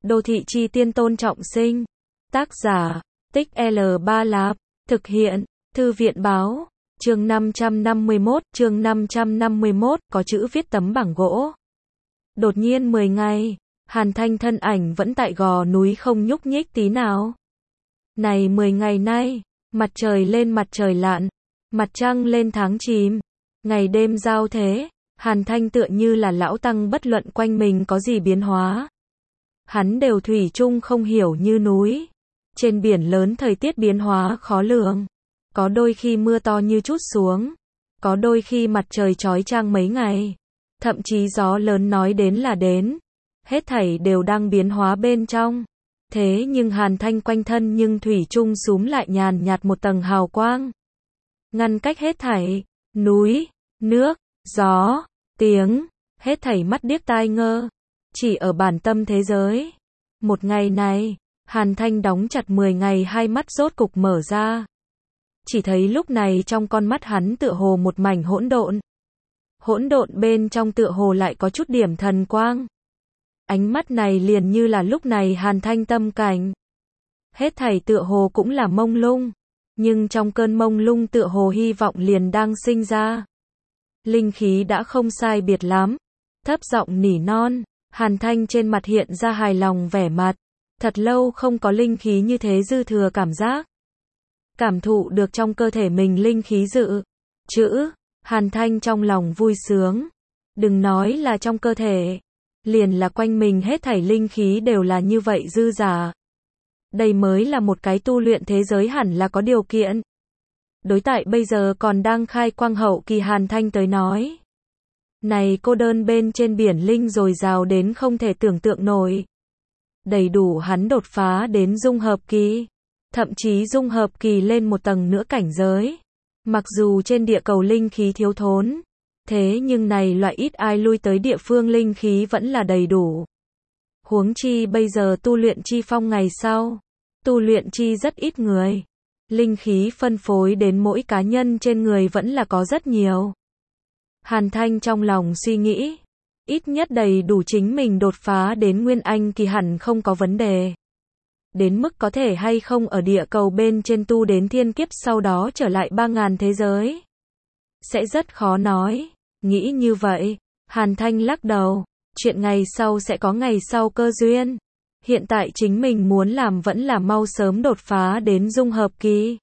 Đô thị chi tiên Tôn Trọng Sinh. Tác giả, Tích L3 Lạp. Thực hiện, Thư viện báo. Chương 551, có chữ viết tấm bảng gỗ. Đột nhiên 10 ngày, Hàn Thanh thân ảnh vẫn tại gò núi không nhúc nhích tí nào. Này 10 ngày nay, mặt trời lên mặt trời lặn, mặt trăng lên tháng chìm, ngày đêm giao thế, Hàn Thanh tựa như là lão tăng bất luận quanh mình có gì biến hóa. Hắn đều thủy chung không hiểu như núi. Trên biển lớn thời tiết biến hóa khó lường. Có đôi khi mưa to như trút xuống. Có đôi khi mặt trời chói chang mấy ngày. Thậm chí gió lớn nói đến là đến. Hết thảy đều đang biến hóa bên trong. Thế nhưng Hàn Thanh quanh thân nhưng thủy chung súm lại nhàn nhạt một tầng hào quang. Ngăn cách hết thảy, núi, nước, gió, tiếng, hết thảy mắt điếc tai ngơ. Chỉ ở bản tâm thế giới. Một ngày này, Hàn Thanh đóng chặt 10 ngày hai mắt rốt cục mở ra. Chỉ thấy lúc này trong con mắt hắn tựa hồ một mảnh hỗn độn. Hỗn độn bên trong tựa hồ lại có chút điểm thần quang. Ánh mắt này liền như là lúc này Hàn Thanh tâm cảnh. Hết thảy tựa hồ cũng là mông lung. Nhưng trong cơn mông lung tựa hồ hy vọng liền đang sinh ra. Linh khí đã không sai biệt lắm. Thấp giọng nỉ non. Hàn Thanh trên mặt hiện ra hài lòng vẻ mặt. Thật lâu không có linh khí như thế dư thừa cảm giác. Cảm thụ được trong cơ thể mình linh khí dự trữ. Hàn Thanh trong lòng vui sướng. Đừng nói là trong cơ thể. Liền là quanh mình hết thảy linh khí đều là như vậy dư giả. Đây mới là một cái tu luyện thế giới hẳn là có điều kiện. Đối tại bây giờ còn đang khai quang hậu kỳ Hàn Thanh tới nói. Này cô đơn bên trên biển linh dồi dào đến không thể tưởng tượng nổi. Đầy đủ hắn đột phá đến dung hợp kỳ. Thậm chí dung hợp kỳ lên một tầng nữa cảnh giới. Mặc dù trên địa cầu linh khí thiếu thốn. Thế nhưng này loại ít ai lui tới địa phương linh khí vẫn là đầy đủ. Huống chi bây giờ tu luyện chi phong ngày sau. Tu luyện chi rất ít người. Linh khí phân phối đến mỗi cá nhân trên người vẫn là có rất nhiều. Hàn Thanh trong lòng suy nghĩ. Ít nhất đầy đủ chính mình đột phá đến Nguyên Anh kỳ hẳn không có vấn đề. Đến mức có thể hay không ở địa cầu bên trên tu đến thiên kiếp sau đó trở lại 3000 thế giới. Sẽ rất khó nói. Nghĩ như vậy, Hàn Thanh lắc đầu. Chuyện ngày sau sẽ có ngày sau cơ duyên. Hiện tại chính mình muốn làm vẫn là mau sớm đột phá đến dung hợp kỳ.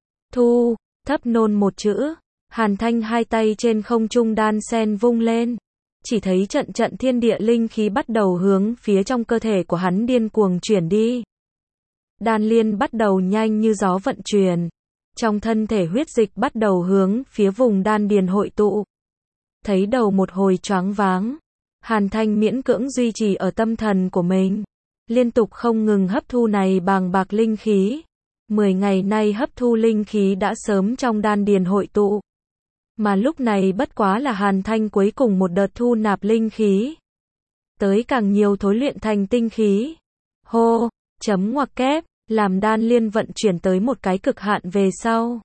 Thu, thấp nôn một chữ. Hàn Thanh hai tay trên không trung đan sen vung lên. Chỉ thấy trận trận thiên địa linh khí bắt đầu hướng phía trong cơ thể của hắn điên cuồng chuyển đi. Đan liên bắt đầu nhanh như gió vận chuyển. Trong thân thể huyết dịch bắt đầu hướng phía vùng đan điền hội tụ. Thấy đầu một hồi choáng váng. Hàn Thanh miễn cưỡng duy trì ở tâm thần của mình. Liên tục không ngừng hấp thu này bàng bạc linh khí. 10 ngày nay hấp thu linh khí đã sớm trong đan điền hội tụ. Mà lúc này bất quá là Hàn Thanh cuối cùng một đợt thu nạp linh khí. Tới càng nhiều thối luyện thành tinh khí. Hô, chấm ngoặc kép, làm đan liên vận chuyển tới một cái cực hạn về sau.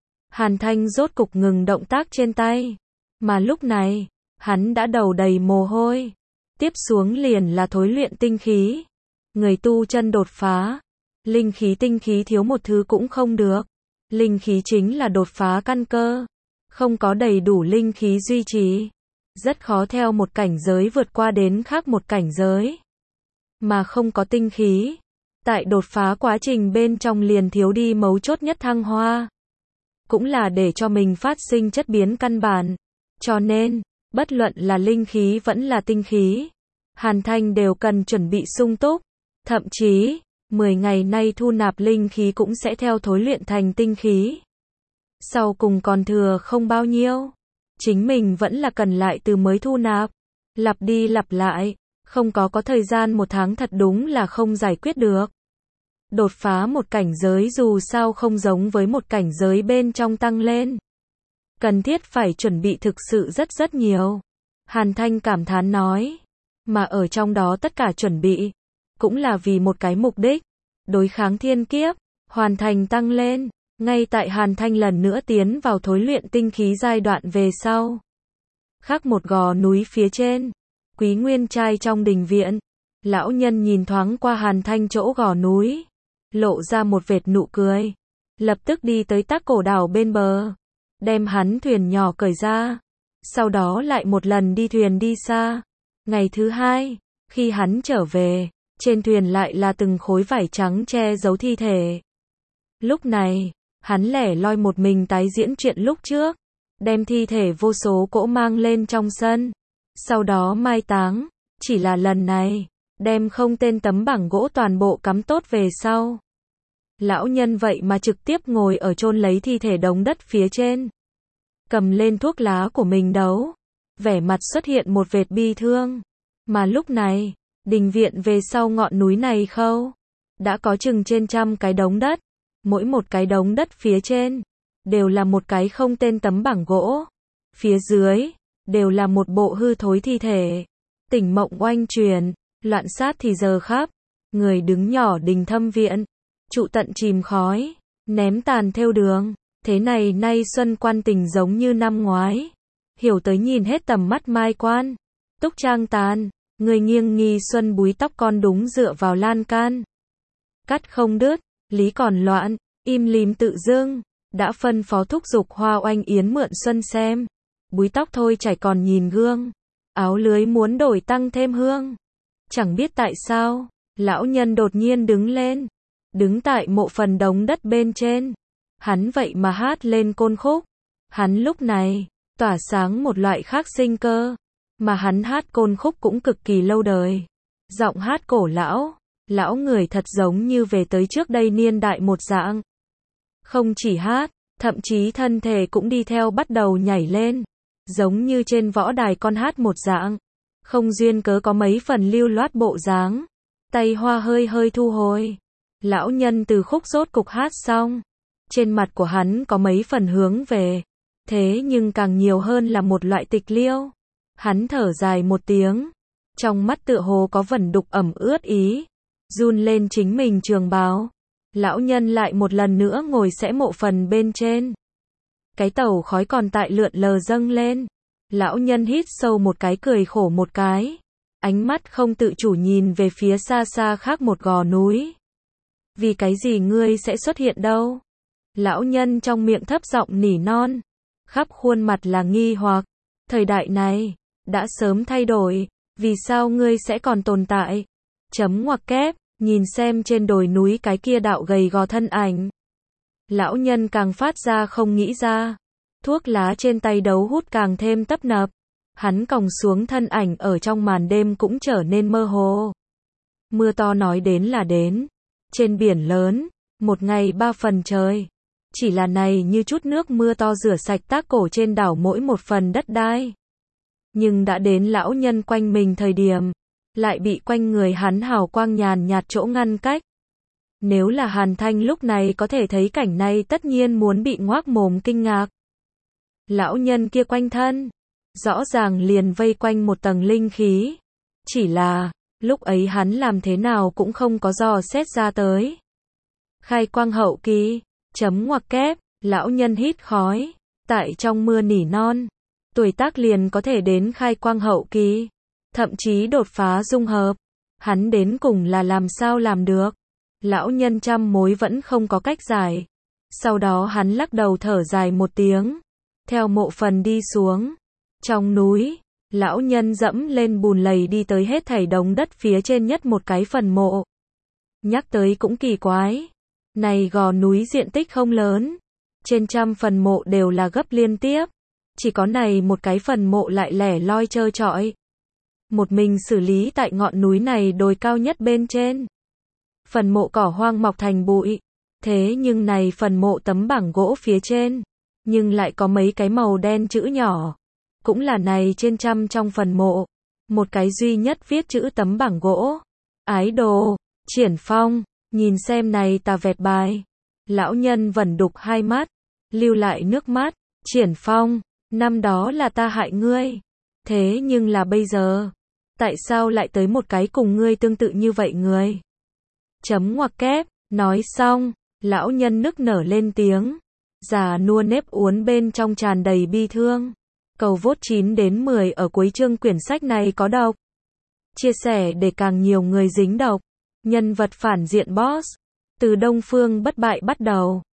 Hàn Thanh rốt cục ngừng động tác trên tay. Mà lúc này, hắn đã đầu đầy mồ hôi. Tiếp xuống liền là thối luyện tinh khí. Người tu chân đột phá. Linh khí tinh khí thiếu một thứ cũng không được. Linh khí chính là đột phá căn cơ. Không có đầy đủ linh khí duy trì. Rất khó theo một cảnh giới vượt qua đến khác một cảnh giới. Mà không có tinh khí. Tại đột phá quá trình bên trong liền thiếu đi mấu chốt nhất thăng hoa. Cũng là để cho mình phát sinh chất biến căn bản. Cho nên, bất luận là linh khí vẫn là tinh khí. Hàn Thanh đều cần chuẩn bị sung túc. Thậm chí, 10 ngày nay thu nạp linh khí cũng sẽ theo thối luyện thành tinh khí. Sau cùng còn thừa không bao nhiêu. Chính mình vẫn là cần lại từ mới thu nạp. Lặp đi lặp lại. Không có thời gian một tháng thật đúng là không giải quyết được. Đột phá một cảnh giới dù sao không giống với một cảnh giới bên trong tăng lên. Cần thiết phải chuẩn bị thực sự rất nhiều. Hàn Thanh cảm thán nói. Mà ở trong đó tất cả chuẩn bị. Cũng là vì một cái mục đích. Đối kháng thiên kiếp. Hoàn thành tăng lên. Ngay tại Hàn Thanh lần nữa tiến vào thối luyện tinh khí giai đoạn về sau. Khác một gò núi phía trên. Quý Nguyên Trai trong đình viện. Lão nhân nhìn thoáng qua Hàn Thanh chỗ gò núi, lộ ra một vệt nụ cười, lập tức đi tới tác cổ đảo bên bờ, đem hắn thuyền nhỏ cởi ra, sau đó lại một lần đi thuyền đi xa. Ngày thứ hai, khi hắn trở về, trên thuyền lại là từng khối vải trắng che giấu thi thể. Lúc này, hắn lẻ loi một mình tái diễn chuyện lúc trước, đem thi thể vô số cỗ mang lên trong sân, sau đó mai táng, chỉ là lần này, đem không tên tấm bảng gỗ toàn bộ cắm tốt về sau. Lão nhân vậy mà trực tiếp ngồi ở chôn lấy thi thể đống đất phía trên, cầm lên thuốc lá của mình đấu, vẻ mặt xuất hiện một vệt bi thương. Mà lúc này, đình viện về sau ngọn núi này khâu, đã có chừng trên 100 cái đống đất, mỗi một cái đống đất phía trên, đều là một cái không tên tấm bảng gỗ, phía dưới, đều là một bộ hư thối thi thể. Tỉnh mộng oanh truyền, loạn sát thì giờ khắp, người đứng nhỏ đình thâm viện, trụ tận chìm khói, ném tàn theo đường, thế này nay xuân quan tình giống như năm ngoái, hiểu tới nhìn hết tầm mắt mai quan, túc trang tàn, người nghiêng nghi xuân búi tóc con đúng dựa vào lan can. Cắt không đứt, lý còn loạn, im lìm tự dưng, đã phân phó thúc giục Hoa Oanh Yến mượn xuân xem, búi tóc thôi chảy còn nhìn gương, áo lưới muốn đổi tăng thêm hương. Chẳng biết tại sao, lão nhân đột nhiên đứng lên, đứng tại mộ phần đống đất bên trên, hắn vậy mà hát lên côn khúc. Hắn lúc này, tỏa sáng một loại khác sinh cơ, mà hắn hát côn khúc cũng cực kỳ lâu đời. Giọng hát cổ lão, lão người thật giống như về tới trước đây niên đại một dạng. Không chỉ hát, thậm chí thân thể cũng đi theo bắt đầu nhảy lên, giống như trên võ đài con hát một dạng. Không duyên cớ có mấy phần lưu loát bộ dáng, tay hoa hơi hơi thu hồi. Lão nhân từ khúc rốt cục hát xong, trên mặt của hắn có mấy phần hướng về, thế nhưng càng nhiều hơn là một loại tịch liêu. Hắn thở dài một tiếng, trong mắt tựa hồ có vẩn đục ẩm ướt ý, run lên chính mình trường bào. Lão nhân lại một lần nữa ngồi sẽ mộ phần bên trên. Cái tàu khói còn tại lượn lờ dâng lên. Lão nhân hít sâu một cái cười khổ một cái, ánh mắt không tự chủ nhìn về phía xa xa khác một gò núi. Vì cái gì ngươi sẽ xuất hiện đâu? Lão nhân trong miệng thấp giọng nỉ non, khắp khuôn mặt là nghi hoặc. Thời đại này, đã sớm thay đổi, vì sao ngươi sẽ còn tồn tại? Chấm ngoặc kép, nhìn xem trên đồi núi cái kia đạo gầy gò thân ảnh. Lão nhân càng phát ra không nghĩ ra. Thuốc lá trên tay đấu hút càng thêm tấp nập. Hắn còng xuống thân ảnh ở trong màn đêm cũng trở nên mơ hồ. Mưa to nói đến là đến. Trên biển lớn, một ngày 3 phần trời. Chỉ là này như chút nước mưa to rửa sạch tác cổ trên đảo mỗi một phần đất đai. Nhưng đã đến lão nhân quanh mình thời điểm, lại bị quanh người hắn hào quang nhàn nhạt chỗ ngăn cách. Nếu là Hàn Thanh lúc này có thể thấy cảnh này tất nhiên muốn bị ngoác mồm kinh ngạc. Lão nhân kia quanh thân, rõ ràng liền vây quanh một tầng linh khí. Chỉ là, lúc ấy hắn làm thế nào cũng không có dò xét ra tới. Khai quang hậu kỳ, chấm ngoặc kép, lão nhân hít khói, tại trong mưa nỉ non. Tuổi tác liền có thể đến khai quang hậu kỳ, thậm chí đột phá dung hợp. Hắn đến cùng là làm sao làm được? Lão nhân trăm mối vẫn không có cách giải. Sau đó hắn lắc đầu thở dài một tiếng, theo mộ phần đi xuống. Trong núi, lão nhân dẫm lên bùn lầy đi tới hết thảy đống đất phía trên nhất một cái phần mộ. Nhắc tới cũng kỳ quái. Này gò núi diện tích không lớn, trên 100 phần mộ đều là gấp liên tiếp. Chỉ có này một cái phần mộ lại lẻ loi trơ trọi. Một mình xử lý tại ngọn núi này đồi cao nhất bên trên. Phần mộ cỏ hoang mọc thành bụi. Thế nhưng này phần mộ tấm bảng gỗ phía trên, nhưng lại có mấy cái màu đen chữ nhỏ. Cũng là này trên 100 trong phần mộ. Một cái duy nhất viết chữ tấm bảng gỗ. Ái đồ, Triển Phong, nhìn xem này tà vẹt bài. Lão nhân vẩn đục hai mắt, lưu lại nước mắt. Triển Phong, năm đó là ta hại ngươi. Thế nhưng là bây giờ, tại sao lại tới một cái cùng ngươi tương tự như vậy người? Chấm ngoặc kép, nói xong, lão nhân nức nở lên tiếng. Già nua nếp uốn bên trong tràn đầy bi thương. Cầu vote 9 đến 10 ở cuối chương quyển sách này có đọc. Chia sẻ để càng nhiều người dính độc. Nhân vật phản diện boss. Từ Đông Phương bất bại bắt đầu.